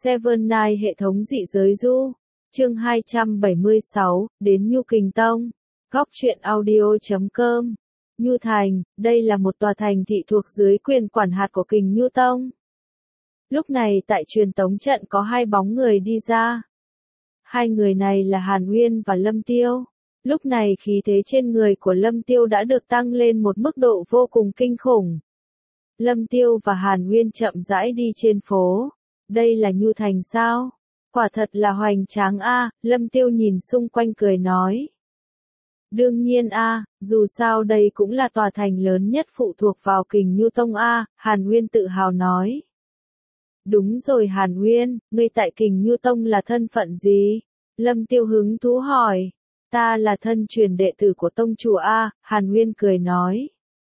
Seven Night hệ thống dị giới du. Chương 276, đến Nhu Kình Tông. Góc truyện audio.com. Nhu Thành, đây là một tòa thành thị thuộc dưới quyền quản hạt của Kình Nhu Tông. Lúc này tại truyền tống trận có hai bóng người đi ra. Hai người này là Hàn Uyên và Lâm Tiêu. Lúc này khí thế trên người của Lâm Tiêu đã được tăng lên một mức độ vô cùng kinh khủng. Lâm Tiêu và Hàn Uyên chậm rãi đi trên phố. Đây là Nhu Thành sao? Quả thật là hoành tráng a, Lâm Tiêu nhìn xung quanh cười nói. Đương nhiên a, dù sao đây cũng là tòa thành lớn nhất phụ thuộc vào Kình Nhu Tông a, Hàn Uyên tự hào nói. Đúng rồi Hàn Uyên, ngươi tại Kình Nhu Tông là thân phận gì? Lâm Tiêu hứng thú hỏi. Ta là thân truyền đệ tử của tông chủ a, Hàn Uyên cười nói.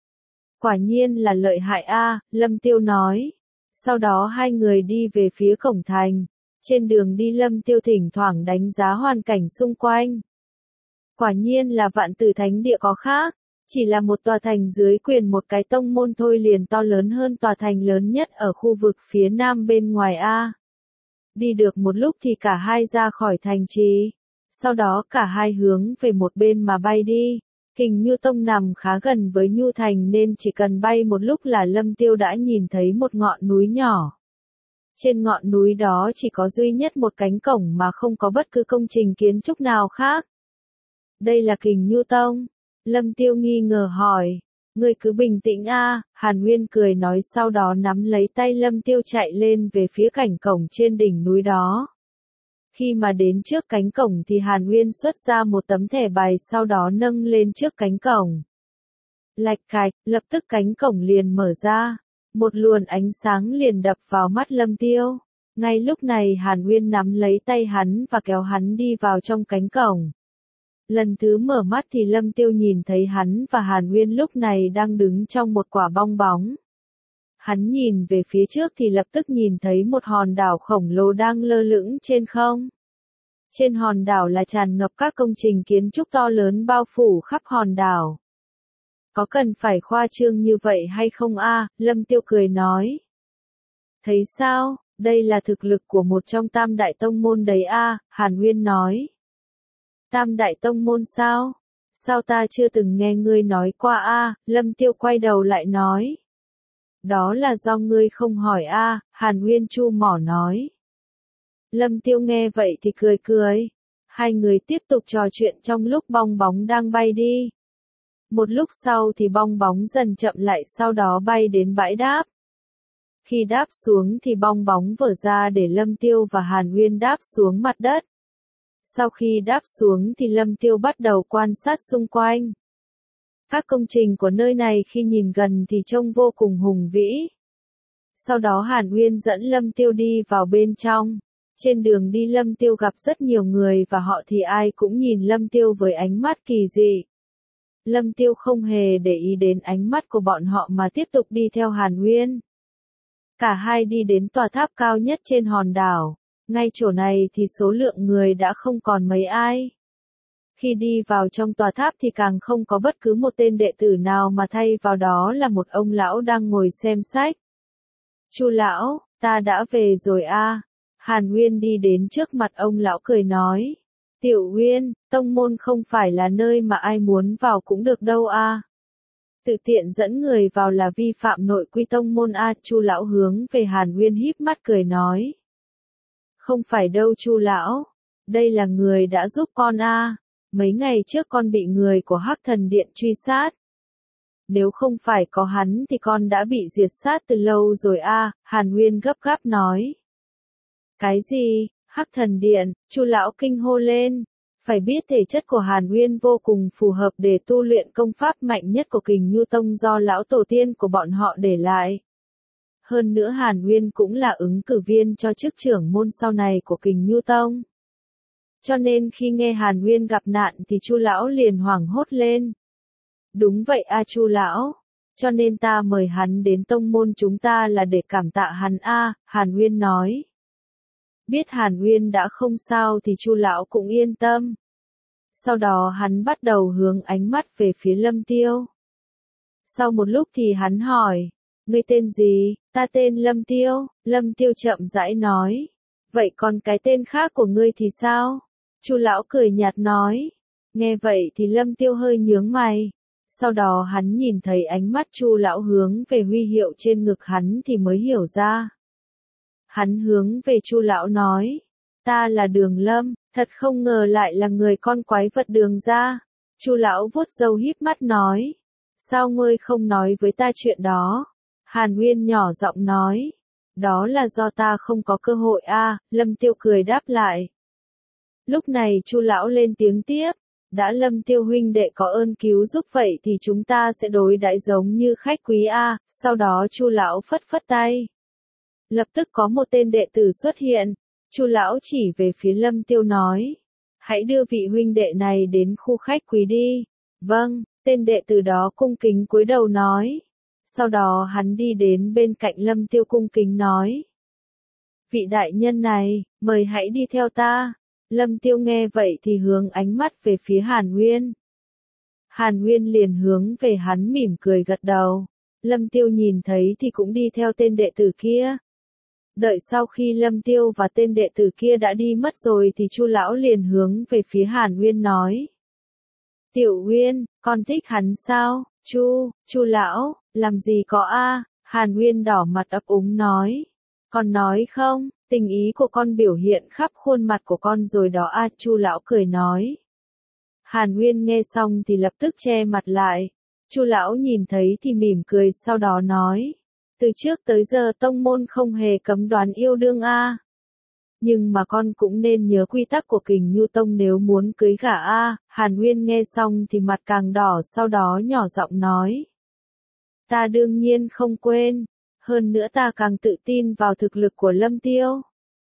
Quả nhiên là lợi hại a, Lâm Tiêu nói. Sau đó hai người đi về phía cổng thành. Trên đường đi Lâm Tiêu thỉnh thoảng đánh giá hoàn cảnh xung quanh. Quả nhiên là vạn tử thánh địa có khác. Chỉ là một tòa thành dưới quyền một cái tông môn thôi liền to lớn hơn tòa thành lớn nhất ở khu vực phía nam bên ngoài a. Đi được một lúc thì cả hai ra khỏi thành trì. Sau đó cả hai hướng về một bên mà bay đi. Kình Nhu Tông nằm khá gần với Nhu Thành nên chỉ cần bay một lúc là Lâm Tiêu đã nhìn thấy một ngọn núi nhỏ. Trên ngọn núi đó chỉ có duy nhất một cánh cổng mà không có bất cứ công trình kiến trúc nào khác. Đây là Kình Nhu Tông. Lâm Tiêu nghi ngờ hỏi. Ngươi cứ bình tĩnh a, Hàn Uyên cười nói sau đó nắm lấy tay Lâm Tiêu chạy lên về phía cảnh cổng trên đỉnh núi đó. Khi mà đến trước cánh cổng thì Hàn Uyên xuất ra một tấm thẻ bài sau đó nâng lên trước cánh cổng. Lạch cạch, lập tức cánh cổng liền mở ra. Một luồng ánh sáng liền đập vào mắt Lâm Tiêu. Ngay lúc này Hàn Uyên nắm lấy tay hắn và kéo hắn đi vào trong cánh cổng. Lần thứ mở mắt thì Lâm Tiêu nhìn thấy hắn và Hàn Uyên lúc này đang đứng trong một quả bong bóng. Hắn nhìn về phía trước thì lập tức nhìn thấy một hòn đảo khổng lồ đang lơ lửng trên không. Trên hòn đảo là tràn ngập các công trình kiến trúc to lớn bao phủ khắp hòn đảo. Có cần phải khoa trương như vậy hay không a? Lâm Tiêu cười nói. Thấy sao, đây là thực lực của một trong tam đại tông môn đấy a, Hàn Uyên nói. Tam đại tông môn sao? Sao ta chưa từng nghe ngươi nói qua a? Lâm Tiêu quay đầu lại nói. Đó là do ngươi không hỏi a, Hàn Uyên chu mỏ nói. Lâm Tiêu nghe vậy thì cười cười. Hai người tiếp tục trò chuyện trong lúc bong bóng đang bay đi. Một lúc sau thì bong bóng dần chậm lại sau đó bay đến bãi đáp. Khi đáp xuống thì bong bóng vỡ ra để Lâm Tiêu và Hàn Uyên đáp xuống mặt đất. Sau khi đáp xuống thì Lâm Tiêu bắt đầu quan sát xung quanh. Các công trình của nơi này khi nhìn gần thì trông vô cùng hùng vĩ. Sau đó Hàn Uyên dẫn Lâm Tiêu đi vào bên trong. Trên đường đi Lâm Tiêu gặp rất nhiều người và họ thì ai cũng nhìn Lâm Tiêu với ánh mắt kỳ dị. Lâm Tiêu không hề để ý đến ánh mắt của bọn họ mà tiếp tục đi theo Hàn Uyên. Cả hai đi đến tòa tháp cao nhất trên hòn đảo. Ngay chỗ này thì số lượng người đã không còn mấy ai. Khi đi vào trong tòa tháp thì càng không có bất cứ một tên đệ tử nào mà thay vào đó là một ông lão đang ngồi xem sách. Chu lão, ta đã về rồi a. Hàn Uyên đi đến trước mặt ông lão cười nói. Tiểu Uyên, tông môn không phải là nơi mà ai muốn vào cũng được đâu a. Tự tiện dẫn người vào là vi phạm nội quy tông môn a. Chu lão hướng về Hàn Uyên híp mắt cười nói. Không phải đâu Chu lão, đây là người đã giúp con a. Mấy ngày trước con bị người của Hắc Thần Điện truy sát. Nếu không phải có hắn thì con đã bị diệt sát từ lâu rồi a. Hàn Uyên gấp gáp nói. Cái gì? Hắc Thần Điện? Chu lão kinh hô lên. Phải biết thể chất của Hàn Uyên vô cùng phù hợp để tu luyện công pháp mạnh nhất của Kình Nhu Tông do lão tổ tiên của bọn họ để lại. Hơn nữa Hàn Uyên cũng là ứng cử viên cho chức trưởng môn sau này của Kình Nhu Tông. Cho nên khi nghe Hàn Uyên gặp nạn thì Chu lão liền hoảng hốt lên. Đúng vậy a Chu lão, cho nên ta mời hắn đến tông môn chúng ta là để cảm tạ hắn a, Hàn Uyên nói. Biết Hàn Uyên đã không sao thì Chu lão cũng yên tâm. Sau đó hắn bắt đầu hướng ánh mắt về phía Lâm Tiêu. Sau một lúc thì hắn hỏi, ngươi tên gì? Ta tên Lâm Tiêu, Lâm Tiêu chậm rãi nói. Vậy còn cái tên khác của ngươi thì sao? Chu lão cười nhạt nói. Nghe vậy thì Lâm Tiêu hơi nhướng mày. Sau đó hắn nhìn thấy ánh mắt Chu lão hướng về huy hiệu trên ngực hắn thì mới hiểu ra. Hắn hướng về Chu lão nói. Ta là Đường Lâm, thật không ngờ lại là người con quái vật Đường gia. Chu lão vuốt râu híp mắt nói. Sao ngươi không nói với ta chuyện đó? Hàn Uyên nhỏ giọng nói. Đó là do ta không có cơ hội a. Lâm Tiêu cười đáp lại. Lúc này Chu lão lên tiếng tiếp. Đã Lâm Tiêu huynh đệ có ơn cứu giúp vậy thì chúng ta sẽ đối đãi giống như khách quý a. Sau đó Chu lão phất phất tay. Lập tức có một tên đệ tử xuất hiện. Chu lão chỉ về phía Lâm Tiêu nói. Hãy đưa vị huynh đệ này đến khu khách quý đi. Vâng, tên đệ tử đó cung kính cúi đầu nói. Sau đó hắn đi đến bên cạnh Lâm Tiêu cung kính nói. Vị đại nhân này, mời hãy đi theo ta. Lâm Tiêu nghe vậy thì hướng ánh mắt về phía Hàn Uyên. Hàn Uyên liền hướng về hắn mỉm cười gật đầu. Lâm Tiêu nhìn thấy thì cũng đi theo tên đệ tử kia. Đợi sau khi Lâm Tiêu và tên đệ tử kia đã đi mất rồi thì Chu lão liền hướng về phía Hàn Uyên nói. Tiểu Uyên, con thích hắn sao? Chu lão, làm gì có a? Hàn Uyên đỏ mặt ấp úng nói. Con nói không, tình ý của con biểu hiện khắp khuôn mặt của con rồi đó a. Chu lão cười nói. Hàn Uyên nghe xong thì lập tức che mặt lại. Chu lão nhìn thấy thì mỉm cười sau đó nói. Từ trước tới giờ tông môn không hề cấm đoán yêu đương a. Nhưng mà con cũng nên nhớ quy tắc của Kình Nhu Tông nếu muốn cưới gả a. Hàn Uyên nghe xong thì mặt càng đỏ sau đó nhỏ giọng nói. Ta đương nhiên không quên. Hơn nữa ta càng tự tin vào thực lực của Lâm Tiêu.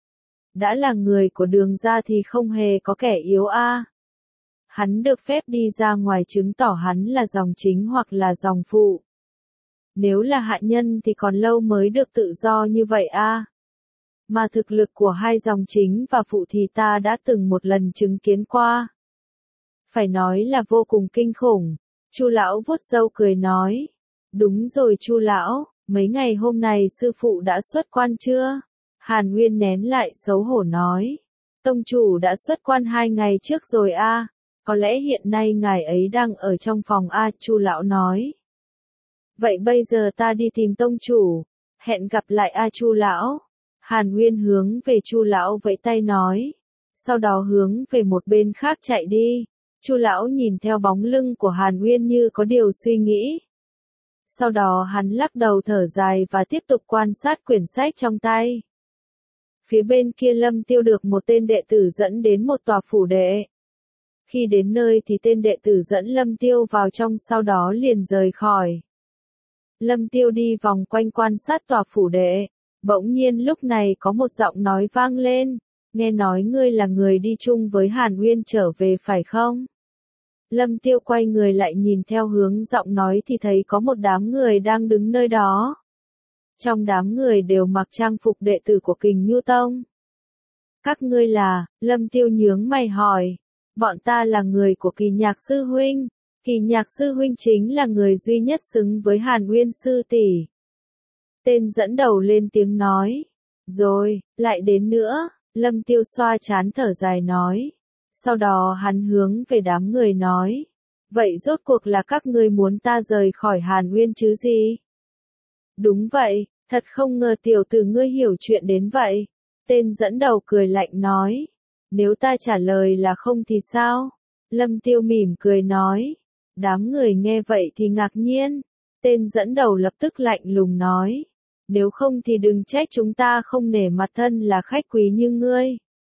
Đã là người của Đường gia thì không hề có kẻ yếu a. Hắn được phép đi ra ngoài chứng tỏ hắn là dòng chính hoặc là dòng phụ. Nếu là hạ nhân thì còn lâu mới được tự do như vậy a. Mà thực lực của hai dòng chính và phụ thì ta đã từng một lần chứng kiến qua. Phải nói là vô cùng kinh khủng. Chu lão vuốt râu cười nói. Đúng rồi Chu lão, mấy ngày hôm nay sư phụ đã xuất quan chưa? Hàn Uyên nén lại xấu hổ nói. Tông chủ đã xuất quan 2 ngày trước rồi a. Có lẽ hiện nay ngài ấy đang ở trong phòng a. Chu lão nói. Vậy bây giờ ta đi tìm tông chủ. Hẹn gặp lại a. Chu lão. Hàn Uyên hướng về Chu lão vẫy tay nói. Sau đó hướng về một bên khác chạy đi. Chu lão nhìn theo bóng lưng của Hàn Uyên như có điều suy nghĩ. Sau đó hắn lắc đầu thở dài và tiếp tục quan sát quyển sách trong tay. Phía bên kia Lâm Tiêu được một tên đệ tử dẫn đến một tòa phủ đệ. Khi đến nơi thì tên đệ tử dẫn Lâm Tiêu vào trong sau đó liền rời khỏi. Lâm Tiêu đi vòng quanh quan sát tòa phủ đệ. Bỗng nhiên lúc này có một giọng nói vang lên. Nghe nói ngươi là người đi chung với Hàn Uyên trở về phải không? Lâm Tiêu quay người lại nhìn theo hướng giọng nói thì thấy có một đám người đang đứng nơi đó. Trong đám người đều mặc trang phục đệ tử của Kình Nhu Tông. Các ngươi là, Lâm Tiêu nhướng mày hỏi. Bọn ta là người của Kỳ Nhạc Sư Huynh. Kỳ Nhạc Sư Huynh chính là người duy nhất xứng với Hàn Uyên Sư tỷ. Tên dẫn đầu lên tiếng nói. Rồi, lại đến nữa, Lâm Tiêu xoa trán thở dài nói. Sau đó hắn hướng về đám người nói. Vậy rốt cuộc là các ngươi muốn ta rời khỏi Hàn Uyên chứ gì? Đúng vậy, thật không ngờ tiểu tử ngươi hiểu chuyện đến vậy. Tên dẫn đầu cười lạnh nói. Nếu ta trả lời là không thì sao? Lâm Tiêu mỉm cười nói. Đám người nghe vậy thì ngạc nhiên. Tên dẫn đầu lập tức lạnh lùng nói. Nếu không thì đừng trách chúng ta không nể mặt thân là khách quý như ngươi.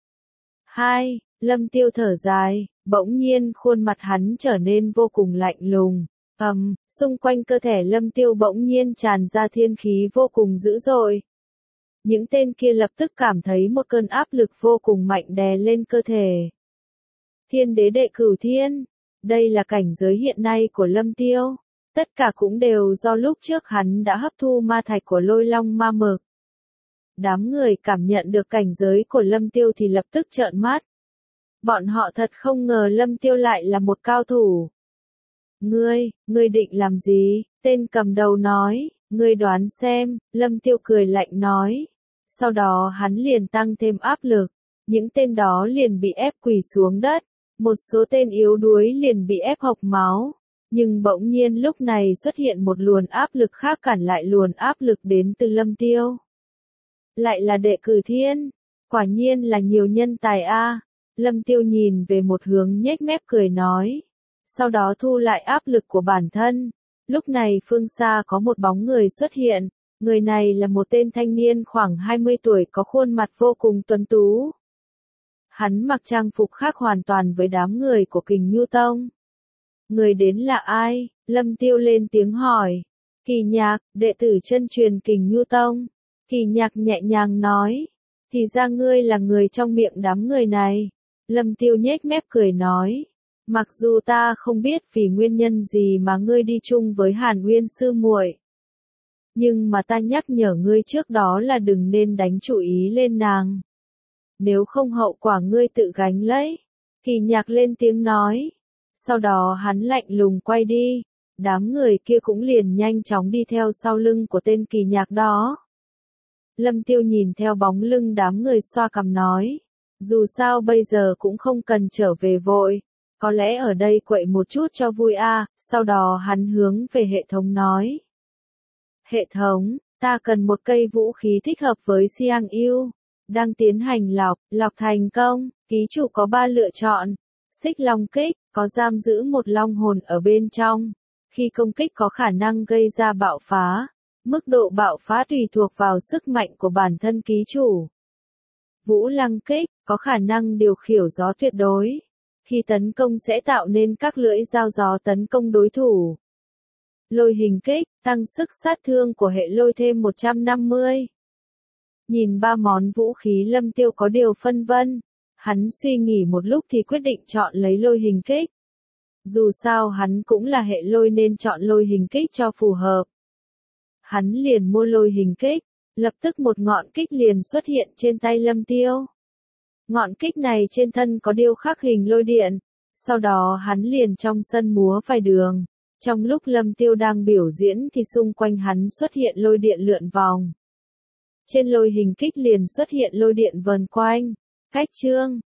2. Lâm Tiêu thở dài, bỗng nhiên khuôn mặt hắn trở nên vô cùng lạnh lùng. Xung quanh cơ thể Lâm Tiêu bỗng nhiên tràn ra thiên khí vô cùng dữ dội. Những tên kia lập tức cảm thấy một cơn áp lực vô cùng mạnh đè lên cơ thể. Thiên đế đệ cửu thiên. Đây là cảnh giới hiện nay của Lâm Tiêu. Tất cả cũng đều do lúc trước hắn đã hấp thu ma thạch của Lôi Long ma mực. Đám người cảm nhận được cảnh giới của Lâm Tiêu thì lập tức trợn mắt. Bọn họ thật không ngờ Lâm Tiêu lại là một cao thủ. Ngươi định làm gì? Tên cầm đầu nói, ngươi đoán xem. Lâm Tiêu cười lạnh nói. Sau đó hắn liền tăng thêm áp lực, những tên đó liền bị ép quỳ xuống đất, một số tên yếu đuối liền bị ép hộc máu. Nhưng bỗng nhiên lúc này xuất hiện một luồng áp lực khác cản lại luồng áp lực đến từ Lâm Tiêu. Lại là Đệ Cử Thiên, quả nhiên là nhiều nhân tài a. Lâm Tiêu nhìn về một hướng nhếch mép cười nói, sau đó thu lại áp lực của bản thân. Lúc này phương xa có một bóng người xuất hiện, người này là một tên thanh niên khoảng 20 tuổi có khuôn mặt vô cùng tuấn tú. Hắn mặc trang phục khác hoàn toàn với đám người của Kình Nhu Tông. Người đến là ai? Lâm Tiêu lên tiếng hỏi. Kỳ Nhạc, đệ tử chân truyền Kình Nhu Tông. Kỳ Nhạc nhẹ nhàng nói. Thì ra ngươi là người trong miệng đám người này. Lâm Tiêu nhếch mép cười nói. Mặc dù ta không biết vì nguyên nhân gì mà ngươi đi chung với Hàn Uyên sư muội, nhưng mà ta nhắc nhở ngươi trước đó là đừng nên đánh chú ý lên nàng. Nếu không hậu quả ngươi tự gánh lấy. Kỳ Nhạc lên tiếng nói. Sau đó hắn lạnh lùng quay đi. Đám người kia cũng liền nhanh chóng đi theo sau lưng của tên Kỳ Nhạc đó. Lâm Tiêu nhìn theo bóng lưng đám người xoa cằm nói. Dù sao bây giờ cũng không cần trở về vội. Có lẽ ở đây quậy một chút cho vui a. Sau đó hắn hướng về hệ thống nói. Hệ thống, ta cần một cây vũ khí thích hợp với Xiang Yêu. Đang tiến hành lọc thành công. Ký chủ có 3 lựa chọn. Xích long kích, có giam giữ một long hồn ở bên trong. Khi công kích có khả năng gây ra bạo phá. Mức độ bạo phá tùy thuộc vào sức mạnh của bản thân ký chủ. Vũ lăng kích, có khả năng điều khiển gió tuyệt đối. Khi tấn công sẽ tạo nên các lưỡi dao gió tấn công đối thủ. Lôi hình kích, tăng sức sát thương của hệ lôi thêm 150. Nhìn 3 món vũ khí Lâm Tiêu có điều phân vân. Hắn suy nghĩ một lúc thì quyết định chọn lấy lôi hình kích. Dù sao hắn cũng là hệ lôi nên chọn lôi hình kích cho phù hợp. Hắn liền mua lôi hình kích, lập tức một ngọn kích liền xuất hiện trên tay Lâm Tiêu. Ngọn kích này trên thân có điêu khắc hình lôi điện, sau đó hắn liền trong sân múa vài đường. Trong lúc Lâm Tiêu đang biểu diễn thì xung quanh hắn xuất hiện lôi điện lượn vòng. Trên lôi hình kích liền xuất hiện lôi điện vờn quanh. Phách trương,